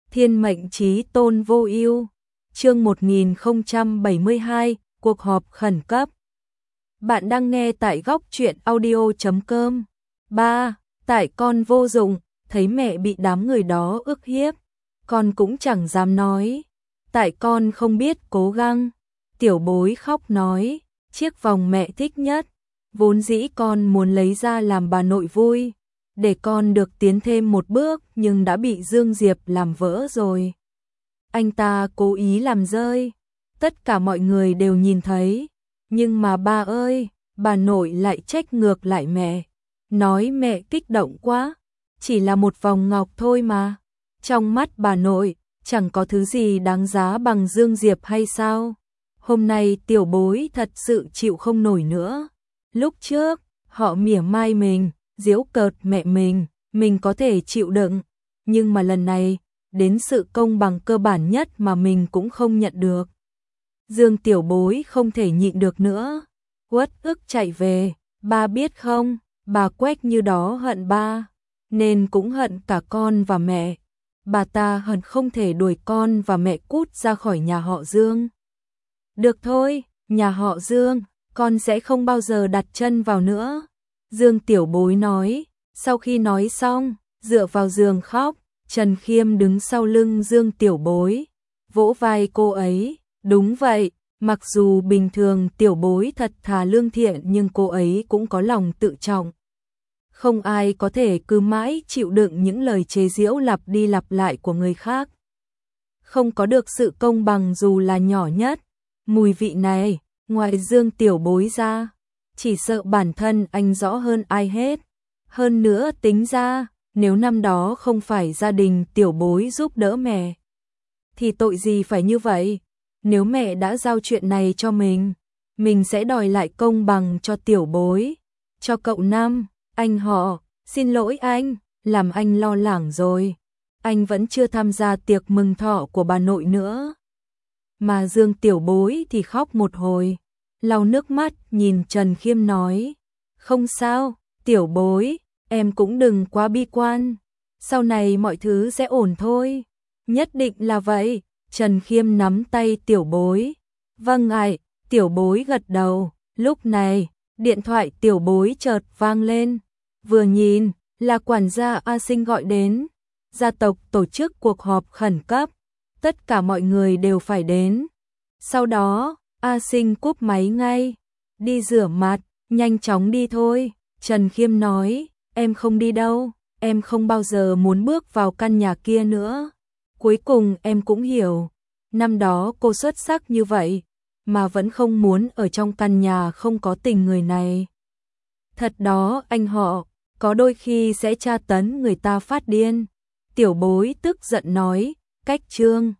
Thiên mệnh chí tôn vô ưu. Chương 1072, cuộc họp khẩn cấp. Bạn đang nghe tại góc truyện audio.com. 3. Tại con vô dụng, thấy mẹ bị đám người đó ức hiếp, con cũng chẳng dám nói. Tại con không biết cố gắng. Tiểu bối khóc nói, chiếc vòng mẹ thích nhất, vốn dĩ con muốn lấy ra làm bà nội vui, để con được tiến thêm một bước nhưng đã bị Dương Diệp làm vỡ rồi. Anh ta cố ý làm rơi, tất cả mọi người đều nhìn thấy, nhưng mà ba ơi, bà nội lại trách ngược lại mẹ, nói mẹ kích động quá, chỉ là một vòng ngọc thôi mà. Trong mắt bà nội, chẳng có thứ gì đáng giá bằng Dương Diệp hay sao? Hôm nay tiểu bối thật sự chịu không nổi nữa. Lúc trước, họ mỉa mai mình, giễu cợt mẹ mình có thể chịu đựng, nhưng mà lần này, đến sự công bằng cơ bản nhất mà mình cũng không nhận được. Dương tiểu bối không thể nhịn được nữa, uất ức chạy về, ba biết không, bà Quách như đó hận ba, nên cũng hận cả con và mẹ. Bà ta hận không thể đuổi con và mẹ cút ra khỏi nhà họ Dương. Được thôi, nhà họ Dương, con sẽ không bao giờ đặt chân vào nữa. Dương tiểu bối nói, sau khi nói xong, dựa vào giường khóc. Trần Khiêm đứng sau lưng Dương tiểu bối, vỗ vai cô ấy, đúng vậy, mặc dù bình thường tiểu bối thật thà lương thiện nhưng cô ấy cũng có lòng tự trọng. Không ai có thể cứ mãi chịu đựng những lời chế giễu lặp đi lặp lại của người khác. Không có được sự công bằng dù là nhỏ nhất. Mùi vị này, ngoài Dương tiểu bối ra, chỉ sợ bản thân anh rõ hơn ai hết. Hơn nữa tính ra, nếu năm đó không phải gia đình tiểu bối giúp đỡ mẹ, thì tội gì phải như vậy? Nếu mẹ đã giao chuyện này cho mình sẽ đòi lại công bằng cho tiểu bối. Cho cậu Năm, anh họ, xin lỗi anh, làm anh lo lắng rồi. Anh vẫn chưa tham gia tiệc mừng thọ của bà nội nữa. Mà Dương tiểu bối thì khóc một hồi, lau nước mắt nhìn Trần Khiêm nói, không sao, tiểu bối, em cũng đừng quá bi quan, sau này mọi thứ sẽ ổn thôi. Nhất định là vậy. Trần Khiêm nắm tay tiểu bối. Vâng ạ, tiểu bối gật đầu. Lúc này, điện thoại tiểu bối chợt vang lên. Vừa nhìn, là quản gia A Sinh gọi đến. Gia tộc tổ chức cuộc họp khẩn cấp. Tất cả mọi người đều phải đến. Sau đó, A Sinh cúp máy ngay. Đi rửa mặt, nhanh chóng đi thôi. Trần Khiêm nói, em không đi đâu, em không bao giờ muốn bước vào căn nhà kia nữa. Cuối cùng em cũng hiểu, năm đó cô xuất sắc như vậy, mà vẫn không muốn ở trong căn nhà không có tình người này. Thật đó anh họ, có đôi khi sẽ tra tấn người ta phát điên. Tiểu bối tức giận nói, cách Trương